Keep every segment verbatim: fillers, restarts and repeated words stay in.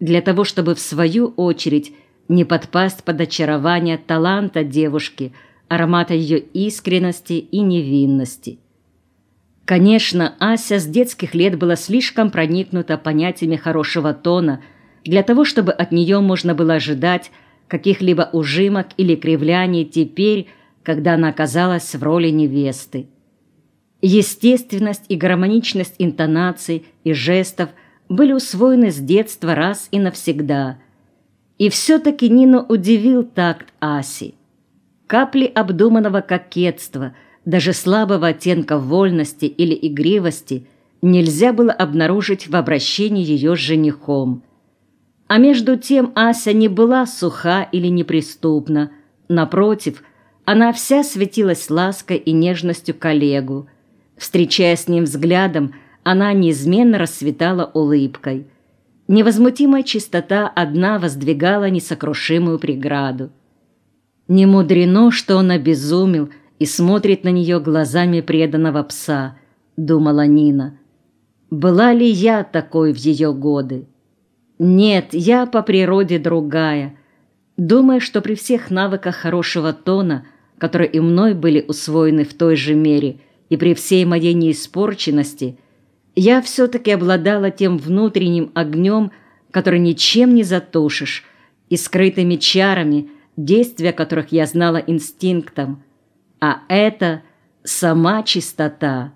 для того, чтобы в свою очередь не подпасть под очарование таланта девушки, аромата ее искренности и невинности. Конечно, Ася с детских лет была слишком проникнута понятиями хорошего тона для того, чтобы от нее можно было ожидать каких-либо ужимок или кривляний теперь, когда она оказалась в роли невесты. Естественность и гармоничность интонаций и жестов были усвоены с детства раз и навсегда. И все-таки Нину удивил такт Аси. Капли обдуманного кокетства, даже слабого оттенка вольности или игривости нельзя было обнаружить в обращении ее с женихом. А между тем Ася не была суха или неприступна. Напротив, она вся светилась лаской и нежностью к Олегу. Встречаясь с ним взглядом, она неизменно расцветала улыбкой. Невозмутимая чистота одна воздвигала несокрушимую преграду. Не мудрено, что он обезумел и смотрит на нее глазами преданного пса, думала Нина. Была ли я такой в ее годы? Нет, я по природе другая. Думаю, что при всех навыках хорошего тона, которые и мной были усвоены в той же мере, и при всей моей неиспорченности, я все-таки обладала тем внутренним огнем, который ничем не затушишь, и скрытыми чарами, действия которых я знала инстинктом. А это сама чистота.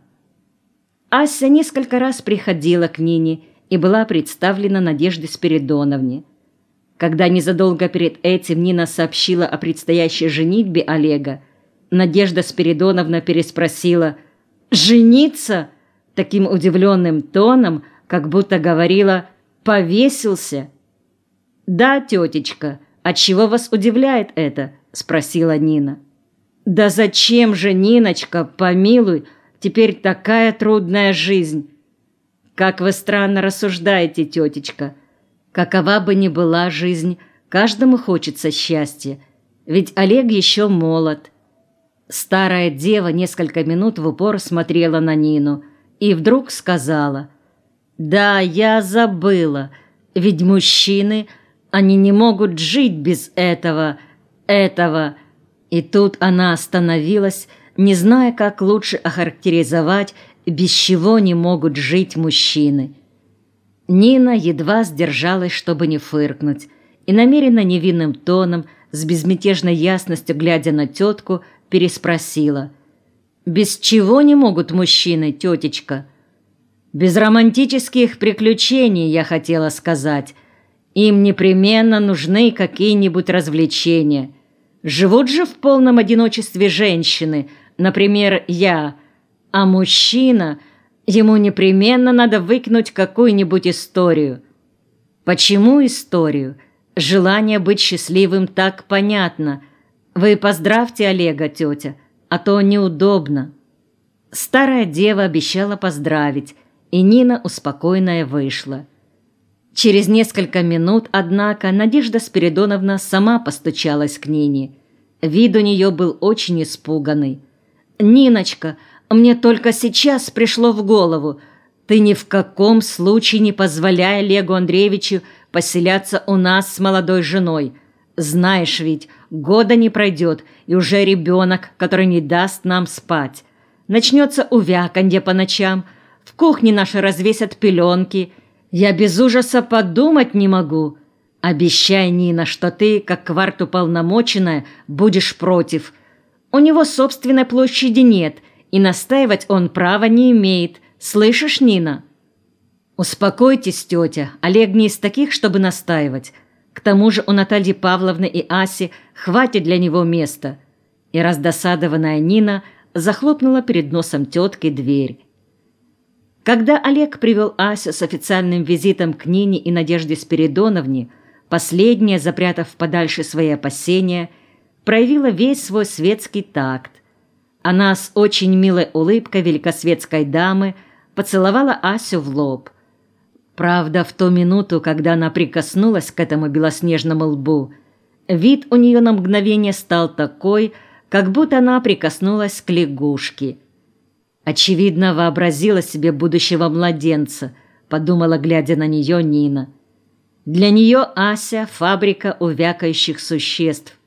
Ася несколько раз приходила к Нине и была представлена Надежде Спиридоновне. Когда незадолго перед этим Нина сообщила о предстоящей женитьбе Олега, Надежда Спиридоновна переспросила: «Жениться?» таким удивленным тоном, как будто говорила: «Повесился?» «Да, тетечка, отчего вас удивляет это?» – спросила Нина. «Да зачем же, Ниночка, помилуй, теперь такая трудная жизнь?» «Как вы странно рассуждаете, тетечка. Какова бы ни была жизнь, каждому хочется счастья, ведь Олег еще молод». Старая дева несколько минут в упор смотрела на Нину и вдруг сказала: «Да, я забыла, ведь мужчины, они не могут жить без этого, этого». И тут она остановилась, не зная, как лучше охарактеризовать, без чего не могут жить мужчины. Нина едва сдержалась, чтобы не фыркнуть, и намеренно невинным тоном, с безмятежной ясностью глядя на тетку, переспросила: «Без чего не могут мужчины, тетечка?» «Без романтических приключений, я хотела сказать. Им непременно нужны какие-нибудь развлечения. Живут же в полном одиночестве женщины, например, я, а мужчина, ему непременно надо выкинуть какую-нибудь историю». «Почему историю? Желание быть счастливым так понятно. Вы поздравьте Олега, тетя, а то неудобно». Старая дева обещала поздравить, и Нина успокоенная вышла. Через несколько минут, однако, Надежда Спиридоновна сама постучалась к Нине. Вид у нее был очень испуганный. «Ниночка, мне только сейчас пришло в голову. Ты ни в каком случае не позволяй Олегу Андреевичу поселяться у нас с молодой женой. Знаешь ведь, года не пройдет, и уже ребенок, который не даст нам спать. Начнется увяканье по ночам, в кухне наши развесят пеленки. Я без ужаса подумать не могу. Обещай, Нина, что ты, как квартуполномоченная, будешь против. У него собственной площади нет, и настаивать он права не имеет. Слышишь, Нина?» «Успокойтесь, тетя, Олег не из таких, чтобы настаивать. К тому же у Натальи Павловны и Аси хватит для него места». И раздосадованная Нина захлопнула перед носом тетки дверь. Когда Олег привел Асю с официальным визитом к Нине и Надежде Спиридоновне, последняя, запрятав подальше свои опасения, проявила весь свой светский такт. Она с очень милой улыбкой великосветской дамы поцеловала Асю в лоб. Правда, в ту минуту, когда она прикоснулась к этому белоснежному лбу, вид у нее на мгновение стал такой, как будто она прикоснулась к лягушке. Очевидно, вообразила себе будущего младенца, подумала, глядя на нее, Нина. Для нее Ася – фабрика увякающих существ,